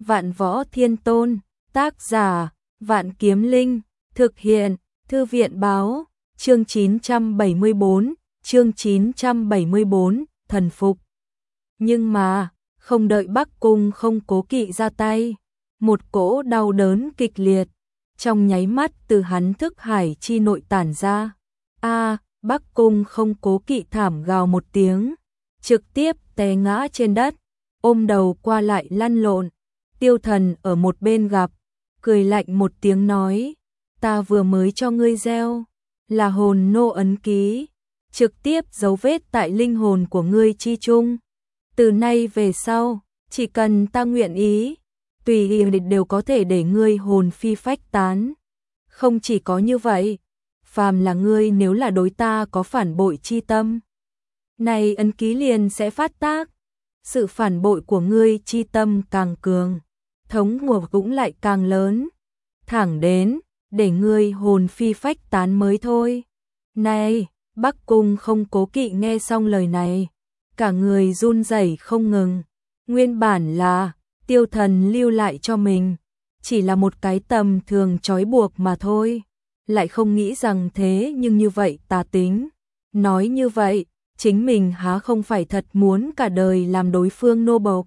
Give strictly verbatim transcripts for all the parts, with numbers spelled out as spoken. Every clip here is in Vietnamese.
Vạn Võ Thiên Tôn, tác giả, Vạn Kiếm Linh, thực hiện, Thư viện báo, chương chín trăm bảy mươi tư, chương chín trăm bảy mươi tư, thần phục. Nhưng mà, không đợi Bắc Cung Không Cố Kỵ ra tay, một cỗ đau đớn kịch liệt, trong nháy mắt từ hắn thức hải chi nội tản ra. A, Bắc Cung Không Cố Kỵ thảm gào một tiếng, trực tiếp té ngã trên đất, ôm đầu qua lại lăn lộn. Tiêu Thần ở một bên gặp, cười lạnh một tiếng nói, ta vừa mới cho ngươi gieo, là hồn nô ấn ký, trực tiếp dấu vết tại linh hồn của ngươi chi chung. Từ nay về sau, chỉ cần ta nguyện ý, tùy ý đều có thể để ngươi hồn phi phách tán. Không chỉ có như vậy, phàm là ngươi nếu là đối ta có phản bội chi tâm, này ấn ký liền sẽ phát tác. Sự phản bội của ngươi chi tâm càng cường, thống ngộ cũng lại càng lớn, thẳng đến để ngươi hồn phi phách tán mới thôi. Này, Bắc Cung Không Cố Kỵ nghe xong lời này, cả người run rẩy không ngừng. Nguyên bản là Tiêu Thần lưu lại cho mình, chỉ là một cái tầm thường trói buộc mà thôi, lại không nghĩ rằng thế nhưng như vậy tà tính. Nói như vậy, chính mình há không phải thật muốn cả đời làm đối phương nô bộc.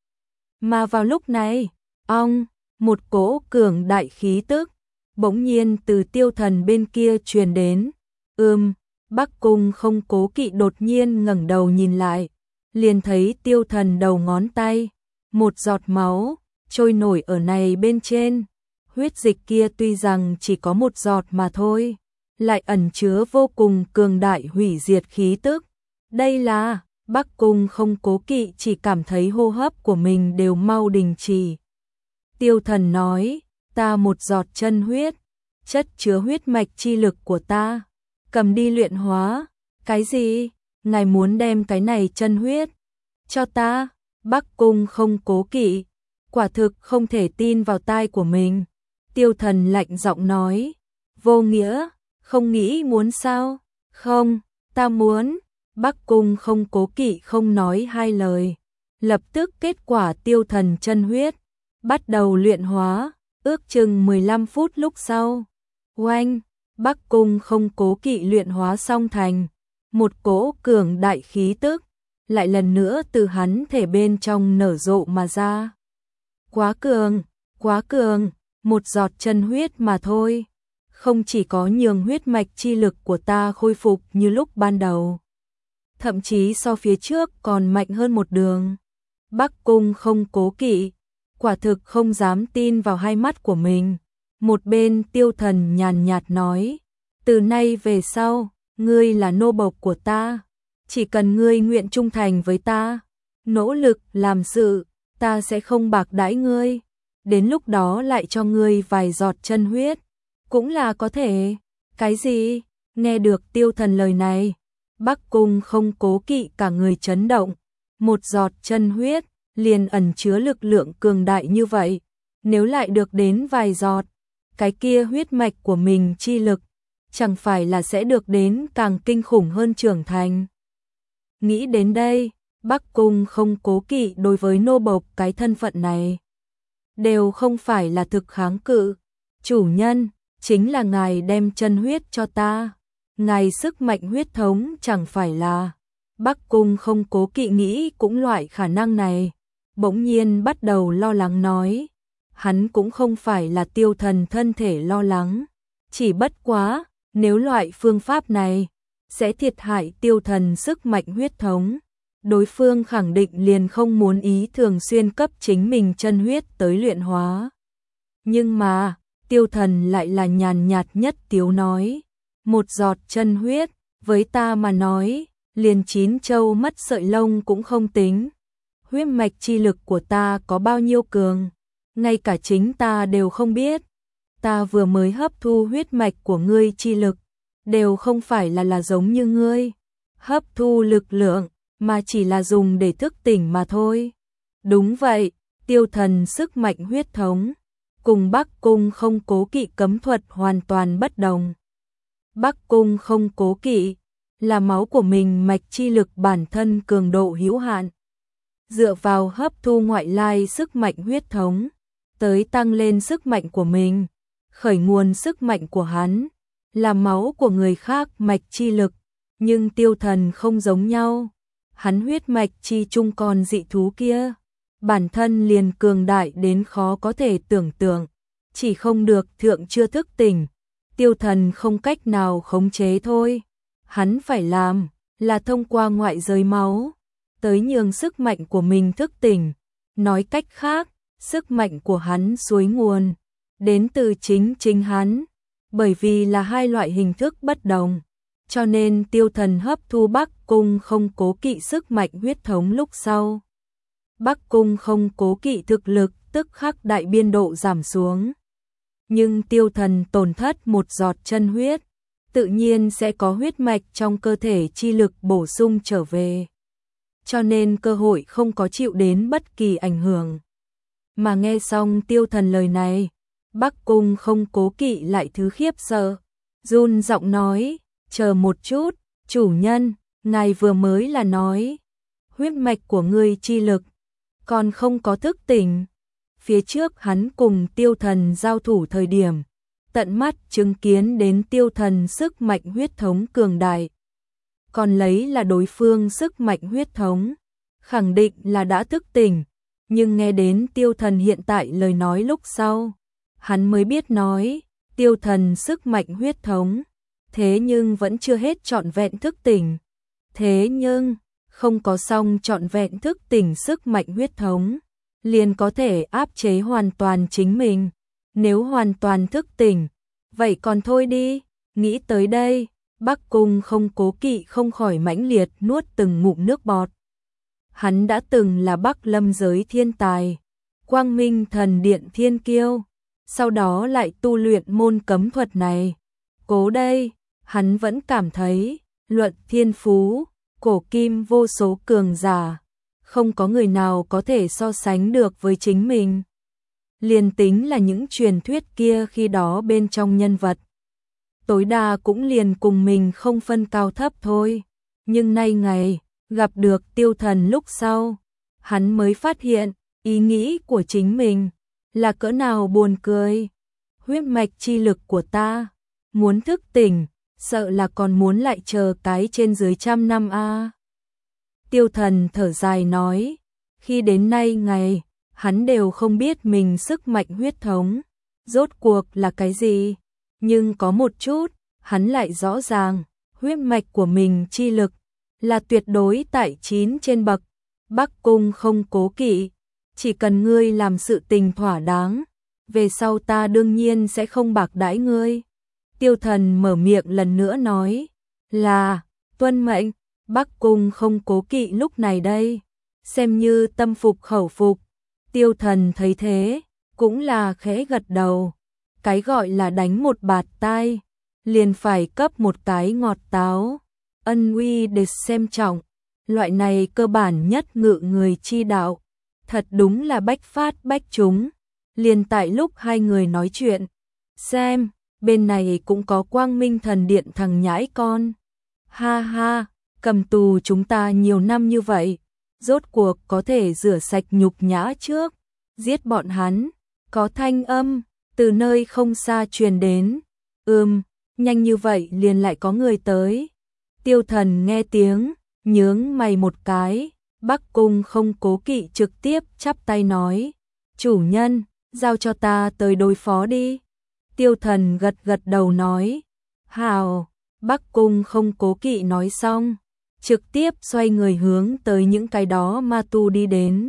Mà vào lúc này, ong, một cỗ cường đại khí tức bỗng nhiên từ Tiêu Thần bên kia truyền đến. Ừm, Bắc Cung Không Cố Kỵ đột nhiên ngẩng đầu nhìn lại, liền thấy Tiêu Thần đầu ngón tay, một giọt máu trôi nổi ở này bên trên. Huyết dịch kia tuy rằng chỉ có một giọt mà thôi, lại ẩn chứa vô cùng cường đại hủy diệt khí tức. Đây là, Bắc Cung Không Cố Kỵ chỉ cảm thấy hô hấp của mình đều mau đình chỉ. Tiêu Thần nói, ta một giọt chân huyết, chất chứa huyết mạch chi lực của ta, cầm đi luyện hóa. Cái gì? Ngài muốn đem cái này chân huyết cho ta? Bắc Cung Không Cố Kỵ quả thực không thể tin vào tai của mình. Tiêu Thần lạnh giọng nói, vô nghĩa, không nghĩ muốn sao? Không, ta muốn. Bắc Cung Không Cố Kỵ không nói hai lời, lập tức kết quả Tiêu Thần chân huyết bắt đầu luyện hóa. Ước chừng mười lăm phút lúc sau, oanh, Bắc Cung Không Cố Kỵ luyện hóa xong thành, một cỗ cường đại khí tức lại lần nữa từ hắn thể bên trong nở rộ mà ra. Quá cường, quá cường, một giọt chân huyết mà thôi, không chỉ có nhường huyết mạch chi lực của ta khôi phục như lúc ban đầu, thậm chí so phía trước còn mạnh hơn một đường. Bắc Cung Không Cố Kỵ quả thực không dám tin vào hai mắt của mình. Một bên Tiêu Thần nhàn nhạt nói, từ nay về sau, ngươi là nô bộc của ta, chỉ cần ngươi nguyện trung thành với ta, nỗ lực làm sự, ta sẽ không bạc đãi ngươi, đến lúc đó lại cho ngươi vài giọt chân huyết, cũng là có thể. Cái gì? Nghe được Tiêu Thần lời này, Bắc Cung Không Cố Kỵ cả người chấn động. Một giọt chân huyết liền ẩn chứa lực lượng cường đại như vậy, nếu lại được đến vài giọt, cái kia huyết mạch của mình chi lực chẳng phải là sẽ được đến càng kinh khủng hơn trưởng thành. Nghĩ đến đây, Bắc Cung Không Cố Kỵ đối với nô bộc cái thân phận này đều không phải là thực kháng cự. Chủ nhân, chính là ngài đem chân huyết cho ta, ngài sức mạnh huyết thống chẳng phải là. Bắc Cung Không Cố Kỵ nghĩ cũng loại khả năng này, bỗng nhiên bắt đầu lo lắng nói, hắn cũng không phải là Tiêu Thần thân thể lo lắng, chỉ bất quá, nếu loại phương pháp này sẽ thiệt hại Tiêu Thần sức mạnh huyết thống, đối phương khẳng định liền không muốn ý thường xuyên cấp chính mình chân huyết tới luyện hóa. Nhưng mà, Tiêu Thần lại là nhàn nhạt nhất tiếu nói, một giọt chân huyết, với ta mà nói, liền chín châu mất sợi lông cũng không tính. Huyết mạch chi lực của ta có bao nhiêu cường, ngay cả chính ta đều không biết. Ta vừa mới hấp thu huyết mạch của ngươi chi lực, đều không phải là là giống như ngươi hấp thu lực lượng, mà chỉ là dùng để thức tỉnh mà thôi. Đúng vậy, Tiêu Thần sức mạnh huyết thống cùng Bắc Cung Không Cố Kỵ cấm thuật hoàn toàn bất đồng. Bắc Cung Không Cố Kỵ là máu của mình mạch chi lực bản thân cường độ hữu hạn, dựa vào hấp thu ngoại lai sức mạnh huyết thống, tới tăng lên sức mạnh của mình. Khởi nguồn sức mạnh của hắn là máu của người khác mạch chi lực, nhưng Tiêu Thần không giống nhau. Hắn huyết mạch chi chung còn dị thú kia, bản thân liền cường đại đến khó có thể tưởng tượng, chỉ không được thượng chưa thức tỉnh, Tiêu Thần không cách nào khống chế thôi. Hắn phải làm là thông qua ngoại giới máu tới nhường sức mạnh của mình thức tỉnh. Nói cách khác, sức mạnh của hắn suối nguồn đến từ chính chính hắn, bởi vì là hai loại hình thức bất đồng, cho nên Tiêu Thần hấp thu Bắc Cung Không Cố Kỵ sức mạnh huyết thống lúc sau, Bắc Cung Không Cố Kỵ thực lực tức khắc đại biên độ giảm xuống. Nhưng Tiêu Thần tổn thất một giọt chân huyết, tự nhiên sẽ có huyết mạch trong cơ thể chi lực bổ sung trở về, cho nên cơ hội không có chịu đến bất kỳ ảnh hưởng. Mà nghe xong Tiêu Thần lời này, Bắc Cung Không Cố Kỵ lại thứ khiếp sợ, run giọng nói, chờ một chút, chủ nhân, ngài vừa mới là nói, huyết mạch của ngươi chi lực, còn không có thức tỉnh. Phía trước hắn cùng Tiêu Thần giao thủ thời điểm, tận mắt chứng kiến đến Tiêu Thần sức mạnh huyết thống cường đại, còn lấy là đối phương sức mạnh huyết thống, khẳng định là đã thức tỉnh, nhưng nghe đến Tiêu Thần hiện tại lời nói lúc sau, hắn mới biết nói, Tiêu Thần sức mạnh huyết thống, thế nhưng vẫn chưa hết trọn vẹn thức tỉnh. Thế nhưng, không có xong trọn vẹn thức tỉnh sức mạnh huyết thống, liền có thể áp chế hoàn toàn chính mình. Nếu hoàn toàn thức tỉnh, vậy còn thôi đi. Nghĩ tới đây, Bắc Cung Không Cố Kỵ không khỏi mãnh liệt nuốt từng ngụm nước bọt. Hắn đã từng là Bắc Lâm giới thiên tài, Quang Minh Thần Điện thiên kiêu, sau đó lại tu luyện môn cấm thuật này. Cố đây, hắn vẫn cảm thấy, luận thiên phú, cổ kim vô số cường giả, không có người nào có thể so sánh được với chính mình. Liền tính là những truyền thuyết kia khi đó bên trong nhân vật, tối đa cũng liền cùng mình không phân cao thấp thôi. Nhưng nay ngày, gặp được Tiêu Thần lúc sau, hắn mới phát hiện, ý nghĩ của chính mình là cỡ nào buồn cười. Huyết mạch chi lực của ta, muốn thức tỉnh, sợ là còn muốn lại chờ cái trên dưới trăm năm a. À. Tiêu Thần thở dài nói, khi đến nay ngày, hắn đều không biết mình sức mạnh huyết thống, rốt cuộc là cái gì, nhưng có một chút, hắn lại rõ ràng, huyết mạch của mình chi lực, là tuyệt đối tại chín trên bậc. Bắc Cung Không Cố Kỵ, chỉ cần ngươi làm sự tình thỏa đáng, về sau ta đương nhiên sẽ không bạc đãi ngươi. Tiêu Thần mở miệng lần nữa nói, là, tuân mệnh. Bắc Cung Không Cố Kỵ lúc này đây, xem như tâm phục khẩu phục. Tiêu Thần thấy thế, cũng là khẽ gật đầu. Cái gọi là đánh một bạt tai, liền phải cấp một cái ngọt táo. Ân uy để xem trọng, loại này cơ bản nhất ngự người chi đạo, thật đúng là bách phát bách trúng. Liền tại lúc hai người nói chuyện, xem, bên này cũng có Quang Minh Thần Điện thằng nhãi con. Ha ha, cầm tù chúng ta nhiều năm như vậy, rốt cuộc có thể rửa sạch nhục nhã trước, giết bọn hắn. Có thanh âm từ nơi không xa truyền đến. Ừm, nhanh như vậy liền lại có người tới. Tiêu Thần nghe tiếng, nhướng mày một cái. Bắc Cung Không Cố Kỵ trực tiếp chắp tay nói, chủ nhân, giao cho ta tới đối phó đi. Tiêu Thần gật gật đầu nói, hào. Bắc Cung Không Cố Kỵ nói xong, trực tiếp xoay người hướng tới những cái đó ma tu đi đến.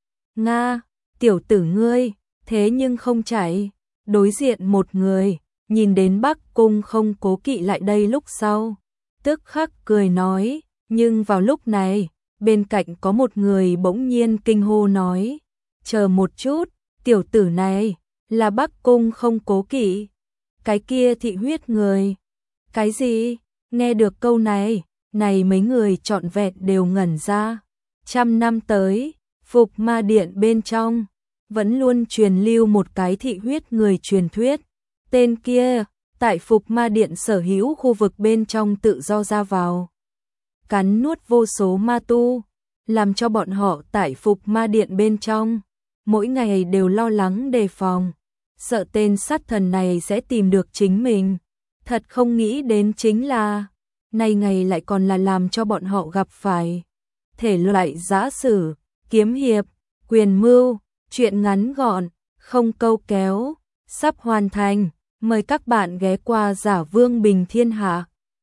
Nga, tiểu tử ngươi, thế nhưng không chạy. Đối diện một người, nhìn đến Bắc Cung Không Cố Kỵ lại đây lúc sau, tức khắc cười nói, nhưng vào lúc này, bên cạnh có một người bỗng nhiên kinh hô nói, chờ một chút, tiểu tử này, là Bắc Cung Không Cố Kỵ, cái kia thị huyết người. Cái gì? Nghe được câu này, này mấy người trọn vẹn đều ngẩn ra. Trăm năm tới, Phục Ma Điện bên trong, vẫn luôn truyền lưu một cái thị huyết người truyền thuyết. Tên kia, tại Phục Ma Điện sở hữu khu vực bên trong tự do ra vào, cắn nuốt vô số ma tu, làm cho bọn họ tại Phục Ma Điện bên trong, mỗi ngày đều lo lắng đề phòng, sợ tên sát thần này sẽ tìm được chính mình. Thật không nghĩ đến chính là, nay ngày lại còn là làm cho bọn họ gặp phải. Thể loại giã sử, kiếm hiệp, quyền mưu, truyện ngắn gọn, không câu kéo, sắp hoàn thành. Mời các bạn ghé qua Giả Vương Bình Thiên Hạ.